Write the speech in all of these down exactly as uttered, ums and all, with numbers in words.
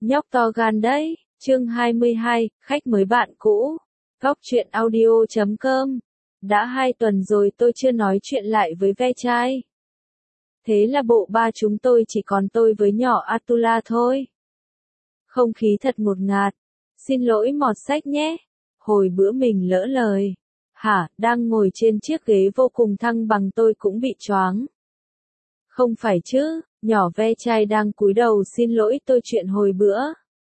Nhóc to gan đấy, chương hai mươi hai, khách mới bạn cũ. Góc truyện audio chấm com. Đã hai tuần rồi tôi chưa nói chuyện lại với ve chai. Thế là bộ ba chúng tôi chỉ còn tôi với nhỏ Atula thôi. Không khí thật ngột ngạt. Xin lỗi mọt sách nhé. Hồi bữa mình lỡ lời. Hả, đang ngồi trên chiếc ghế vô cùng thăng bằng tôi cũng bị choáng. Không phải chứ, nhỏ ve chai đang cúi đầu xin lỗi tôi chuyện hồi bữa.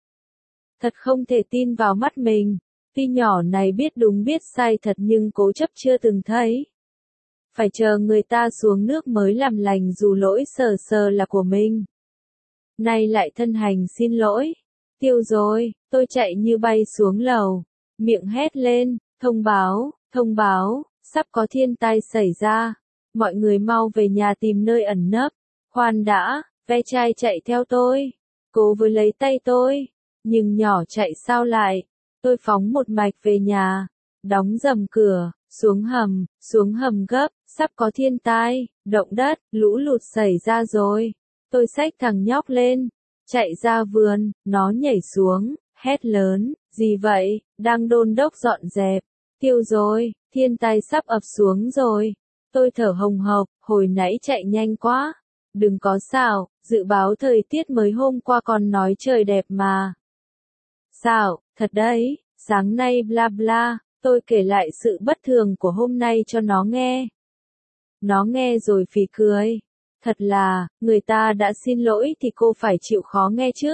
Thật không thể tin vào mắt mình. Tuy nhỏ này biết đúng biết sai thật nhưng cố chấp chưa từng thấy. Phải chờ người ta xuống nước mới làm lành dù lỗi sờ sờ là của mình. Nay lại thân hành xin lỗi. Tiêu rồi, tôi chạy như bay xuống lầu. Miệng hét lên, thông báo, thông báo, sắp có thiên tai xảy ra. Mọi người mau về nhà tìm nơi ẩn nấp. Khoan đã, ve chai chạy theo tôi. Cố với lấy tay tôi. Nhưng nhỏ chạy sao lại. Tôi phóng một mạch về nhà. Đóng rầm cửa, xuống hầm, xuống hầm gấp, sắp có thiên tai, động đất, lũ lụt xảy ra rồi. Tôi xách thằng nhóc lên, chạy ra vườn, nó nhảy xuống, hét lớn, gì vậy, đang đôn đốc dọn dẹp. Tiêu rồi, thiên tai sắp ập xuống rồi. Tôi thở hồng hộc, hồi nãy chạy nhanh quá. Đừng có xạo, dự báo thời tiết mới hôm qua còn nói trời đẹp mà. Xạo, thật đấy, sáng nay bla bla, tôi kể lại sự bất thường của hôm nay cho nó nghe. Nó nghe rồi phì cười. Thật là, người ta đã xin lỗi thì cô phải chịu khó nghe chứ.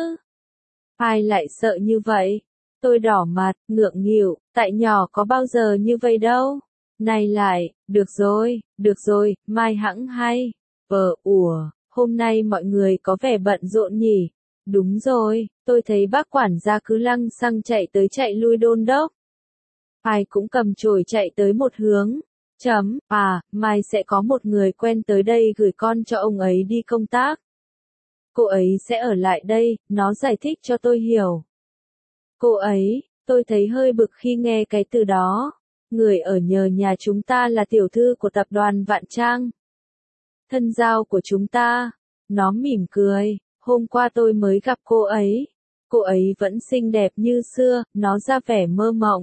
Ai lại sợ như vậy? Tôi đỏ mặt, ngượng nghịu, tại nhỏ có bao giờ như vậy đâu. Này lại, được rồi, được rồi, mai hẵng hay. Ờ, ủa, hôm nay mọi người có vẻ bận rộn nhỉ? Đúng rồi, tôi thấy bác quản gia cứ lăng xăng chạy tới chạy lui đôn đốc. Ai cũng cầm chổi chạy tới một hướng. Chấm, à, mai sẽ có một người quen tới đây gửi con cho ông ấy đi công tác. Cô ấy sẽ ở lại đây, nó giải thích cho tôi hiểu. Cô ấy, tôi thấy hơi bực khi nghe cái từ đó. Người ở nhờ nhà chúng ta là tiểu thư của tập đoàn Vạn Trang. Thân giao của chúng ta. Nó mỉm cười, hôm qua tôi mới gặp cô ấy. Cô ấy vẫn xinh đẹp như xưa, nó ra vẻ mơ mộng.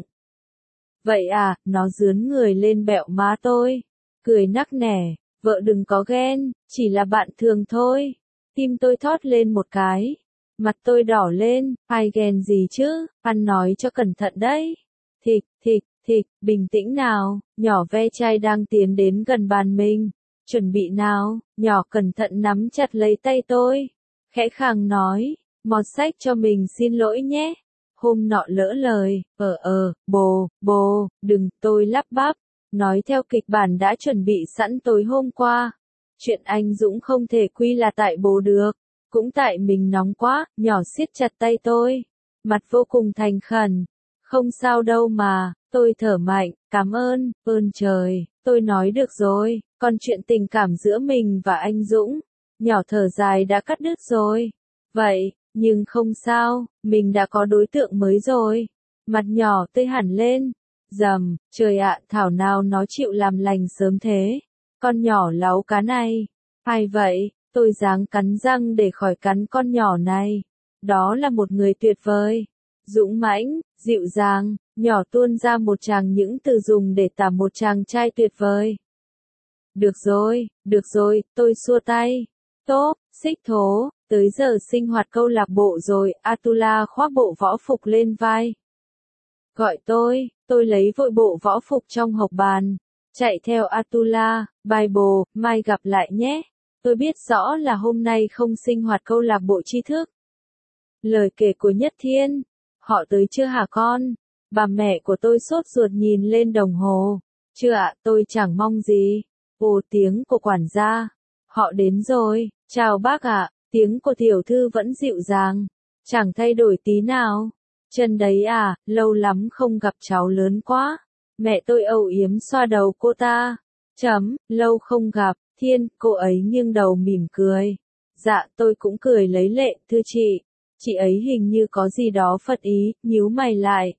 Vậy à, nó dướn người lên bẹo má tôi. Cười nắc nẻ, vợ đừng có ghen, chỉ là bạn thường thôi. Tim tôi thót lên một cái. Mặt tôi đỏ lên, ai ghen gì chứ, ăn nói cho cẩn thận đấy. Thịch, thịch, thịch, bình tĩnh nào, nhỏ ve chai đang tiến đến gần bàn mình. Chuẩn bị nào, nhỏ cẩn thận nắm chặt lấy tay tôi. Khẽ khàng nói, mọt sách cho mình xin lỗi nhé. Hôm nọ lỡ lời, ờ ờ, bồ, bồ, đừng, tôi lắp bắp. Nói theo kịch bản đã chuẩn bị sẵn tối hôm qua. Chuyện anh Dũng không thể quy là tại bồ được. Cũng tại mình nóng quá, nhỏ siết chặt tay tôi. Mặt vô cùng thành khẩn. Không sao đâu mà, tôi thở mạnh, cảm ơn, ơn trời, tôi nói được rồi, còn chuyện tình cảm giữa mình và anh Dũng. Nhỏ thở dài đã cắt đứt rồi. Vậy, nhưng không sao, mình đã có đối tượng mới rồi. Mặt nhỏ tươi hẳn lên. Dầm, trời ạ, thảo nào nó chịu làm lành sớm thế. Con nhỏ láu cá này. Ai vậy, tôi ráng cắn răng để khỏi cắn con nhỏ này. Đó là một người tuyệt vời. Dũng mãnh, dịu dàng, nhỏ tuôn ra một tràng những từ dùng để tả một chàng trai tuyệt vời. Được rồi, được rồi, tôi xua tay. Tốt, xích thố, tới giờ sinh hoạt câu lạc bộ rồi, Atula khoác bộ võ phục lên vai. Gọi tôi, tôi lấy vội bộ võ phục trong hộc bàn. Chạy theo Atula, bye bồ, mai gặp lại nhé. Tôi biết rõ là hôm nay không sinh hoạt câu lạc bộ tri thức. Lời kể của Nhất Thiên. Họ tới chưa hả con? Bà mẹ của tôi sốt ruột nhìn lên đồng hồ. Chưa ạ, tôi chẳng mong gì. Ồ, tiếng của quản gia. Họ đến rồi, chào bác ạ. Tiếng của tiểu thư vẫn dịu dàng. Chẳng thay đổi tí nào. Chân đấy à, lâu lắm không gặp cháu lớn quá. Mẹ tôi âu yếm xoa đầu cô ta. Chấm, lâu không gặp, Thiên, cô ấy nghiêng đầu mỉm cười. Dạ, tôi cũng cười lấy lệ, thưa chị. Chị ấy hình như có gì đó phật ý, nhíu mày lại.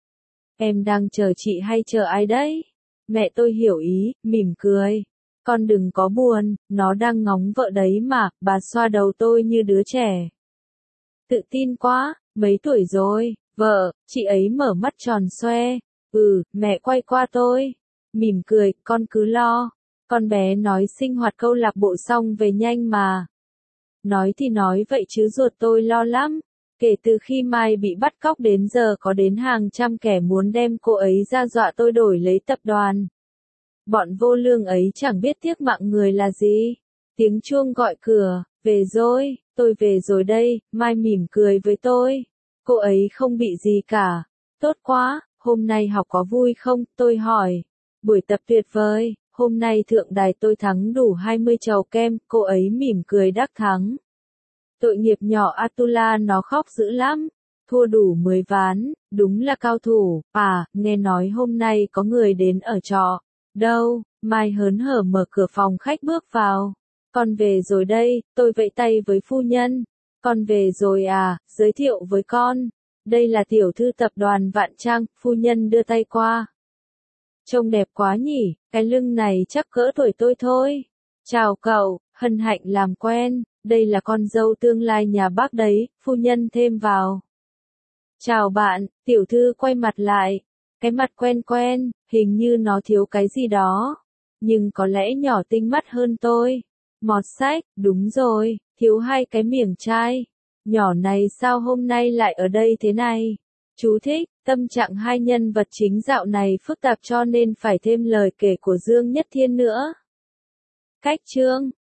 Em đang chờ chị hay chờ ai đấy? Mẹ tôi hiểu ý, mỉm cười. Con đừng có buồn, nó đang ngóng vợ đấy mà, bà xoa đầu tôi như đứa trẻ. Tự tin quá, mấy tuổi rồi, vợ, chị ấy mở mắt tròn xoe. Ừ, mẹ quay qua tôi. Mỉm cười, con cứ lo. Con bé nói sinh hoạt câu lạc bộ xong về nhanh mà. Nói thì nói vậy chứ ruột tôi lo lắm. Kể từ khi Mai bị bắt cóc đến giờ có đến hàng trăm kẻ muốn đem cô ấy ra dọa tôi đổi lấy tập đoàn. Bọn vô lương ấy chẳng biết tiếc mạng người là gì. Tiếng chuông gọi cửa, về rồi, tôi về rồi đây, Mai mỉm cười với tôi. Cô ấy không bị gì cả. Tốt quá, hôm nay học có vui không, tôi hỏi. Buổi tập tuyệt vời, hôm nay thượng đài tôi thắng đủ hai mươi chầu kem, cô ấy mỉm cười đắc thắng. Tội nghiệp nhỏ Atula nó khóc dữ lắm. Thua đủ mười ván, đúng là cao thủ. À, nghe nói hôm nay có người đến ở trọ. Đâu, Mai hớn hở mở cửa phòng khách bước vào. Con về rồi đây, tôi vẫy tay với phu nhân. Con về rồi à, giới thiệu với con. Đây là tiểu thư tập đoàn Vạn Trang, phu nhân đưa tay qua. Trông đẹp quá nhỉ, cái lưng này chắc cỡ tuổi tôi thôi. Chào cậu, hân hạnh làm quen, đây là con dâu tương lai nhà bác đấy, phu nhân thêm vào. Chào bạn, tiểu thư quay mặt lại. Cái mặt quen quen, hình như nó thiếu cái gì đó. Nhưng có lẽ nhỏ tinh mắt hơn tôi. Mọt sách, đúng rồi, thiếu hai cái miệng chai. Nhỏ này sao hôm nay lại ở đây thế này? Chú thích, tâm trạng hai nhân vật chính dạo này phức tạp cho nên phải thêm lời kể của Dương Nhất Thiên nữa. Cách chương